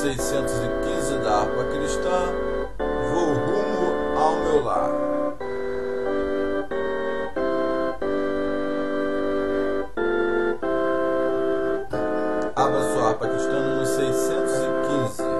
615 da harpa cristã, vou rumo ao meu lar. Abra sua harpa cristã no 615.